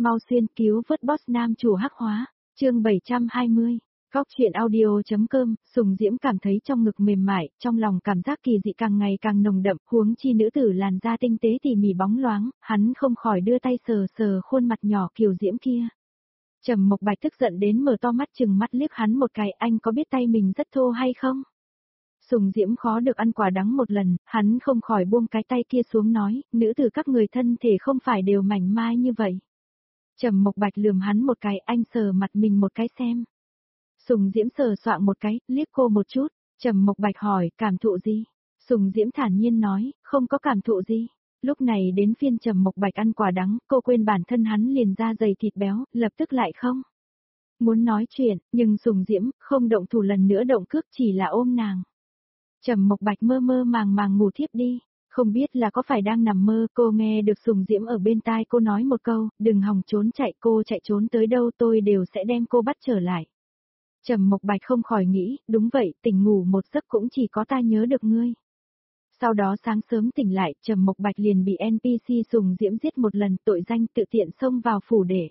mau xuyên cứu vớt boss nam chủ hắc hóa, chương 720. Góc chuyện audio.com, Sùng Diễm cảm thấy trong ngực mềm mại, trong lòng cảm giác kỳ dị càng ngày càng nồng đậm, huống chi nữ tử làn da tinh tế tỉ mỉ bóng loáng, hắn không khỏi đưa tay sờ sờ khuôn mặt nhỏ kiều diễm kia. Trầm Mộc Bạch tức giận đến mở to mắt chừng mắt liếc hắn một cái, anh có biết tay mình rất thô hay không? Sùng Diễm khó được ăn quả đắng một lần, hắn không khỏi buông cái tay kia xuống nói, nữ tử các người thân thể không phải đều mảnh mai như vậy. Trầm Mộc Bạch lườm hắn một cái, anh sờ mặt mình một cái xem. Sùng Diễm sờ soạng một cái, liếc cô một chút, Trầm Mộc Bạch hỏi, cảm thụ gì? Sùng Diễm thản nhiên nói, không có cảm thụ gì. Lúc này đến phiên Trầm Mộc Bạch ăn quả đắng, cô quên bản thân hắn liền da dày thịt béo, lập tức lại không muốn nói chuyện, nhưng Sùng Diễm không động thủ lần nữa động cước, chỉ là ôm nàng. Trầm Mộc Bạch mơ mơ màng màng ngủ thiếp đi, không biết là có phải đang nằm mơ, cô nghe được Sùng Diễm ở bên tai cô nói một câu, đừng hòng trốn chạy, cô chạy trốn tới đâu tôi đều sẽ đem cô bắt trở lại. Trầm Mộc Bạch không khỏi nghĩ, đúng vậy, tỉnh ngủ một giấc cũng chỉ có ta nhớ được ngươi. Sau đó sáng sớm tỉnh lại, Trầm Mộc Bạch liền bị NPC Sùng Diễm giết một lần, tội danh tự tiện xông vào phủ để.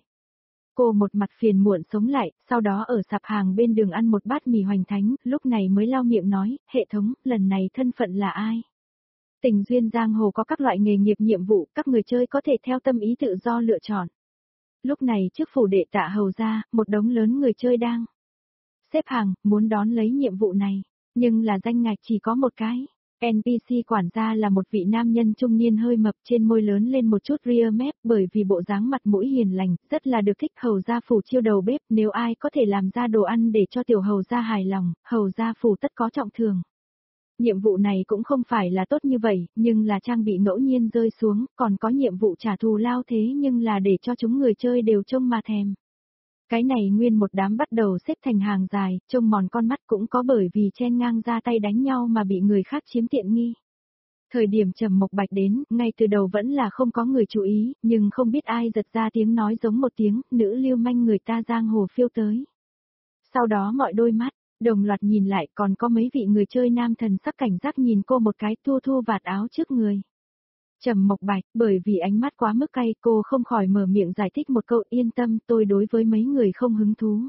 Cô một mặt phiền muộn sống lại, sau đó ở sạp hàng bên đường ăn một bát mì hoành thánh, lúc này mới lau miệng nói, hệ thống, lần này thân phận là ai? Tình duyên giang hồ có các loại nghề nghiệp nhiệm vụ, các người chơi có thể theo tâm ý tự do lựa chọn. Lúc này trước phủ đệ Tạ Hầu ra, một đống lớn người chơi đang xếp hàng, muốn đón lấy nhiệm vụ này, nhưng là danh ngạch chỉ có một cái. NPC quản gia là một vị nam nhân trung niên hơi mập, trên môi lớn lên một chút ria mép, bởi vì bộ dáng mặt mũi hiền lành, rất là được thích. Hầu gia phủ chiêu đầu bếp, nếu ai có thể làm ra đồ ăn để cho tiểu hầu gia hài lòng, hầu gia phủ tất có trọng thưởng. Nhiệm vụ này cũng không phải là tốt như vậy, nhưng là trang bị ngẫu nhiên rơi xuống, còn có nhiệm vụ trả thù lao thế nhưng là để cho chúng người chơi đều trông mà thèm. Cái này nguyên một đám bắt đầu xếp thành hàng dài, trông mòn con mắt, cũng có bởi vì chen ngang ra tay đánh nhau mà bị người khác chiếm tiện nghi. Thời điểm Trầm Mộc Bạch đến, ngay từ đầu vẫn là không có người chú ý, nhưng không biết ai giật ra tiếng nói giống một tiếng, nữ lưu manh người ta giang hồ phiêu tới. Sau đó mọi đôi mắt đồng loạt nhìn lại, còn có mấy vị người chơi nam thần sắc cảnh giác nhìn cô một cái, thu thu vạt áo trước người. Trầm Mộc Bạch, bởi vì ánh mắt quá mức cay, cô không khỏi mở miệng giải thích một câu, yên tâm, tôi đối với mấy người không hứng thú.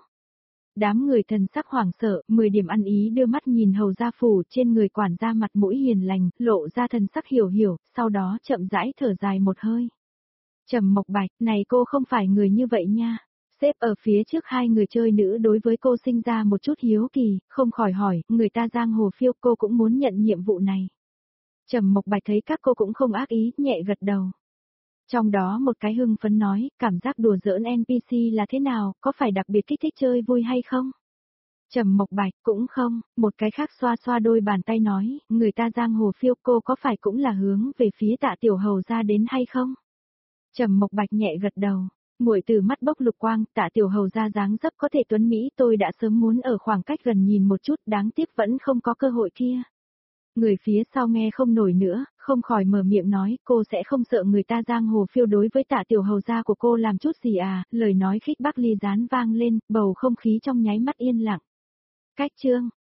Đám người thần sắc hoảng sợ, 10 điểm ăn ý đưa mắt nhìn hầu gia phủ, trên người quản gia mặt mũi hiền lành, lộ ra thần sắc hiểu, sau đó chậm rãi thở dài một hơi. Trầm Mộc Bạch, này cô không phải người như vậy nha. Xếp ở phía trước hai người chơi nữ đối với cô sinh ra một chút hiếu kỳ, không khỏi hỏi, người ta giang hồ phiêu, cô cũng muốn nhận nhiệm vụ này. Trầm Mộc Bạch thấy các cô cũng không ác ý, nhẹ gật đầu. Trong đó một cái hưng phấn nói, cảm giác đùa giỡn NPC là thế nào, có phải đặc biệt kích thích chơi vui hay không? Trầm Mộc Bạch, cũng không, một cái khác xoa xoa đôi bàn tay nói, người ta giang hồ phiêu, cô có phải cũng là hướng về phía Tạ tiểu hầu ra đến hay không? Trầm Mộc Bạch nhẹ gật đầu, muội từ mắt bốc lục quang, Tạ tiểu hầu ra dáng dấp có thể tuấn mỹ, tôi đã sớm muốn ở khoảng cách gần nhìn một chút, đáng tiếc vẫn không có cơ hội kia. Người phía sau nghe không nổi nữa, không khỏi mở miệng nói, cô sẽ không sợ người ta giang hồ phiêu đối với Tạ tiểu hầu gia của cô làm chút gì à, lời nói khích bác ly gián vang lên, bầu không khí trong nháy mắt yên lặng. Cách chương,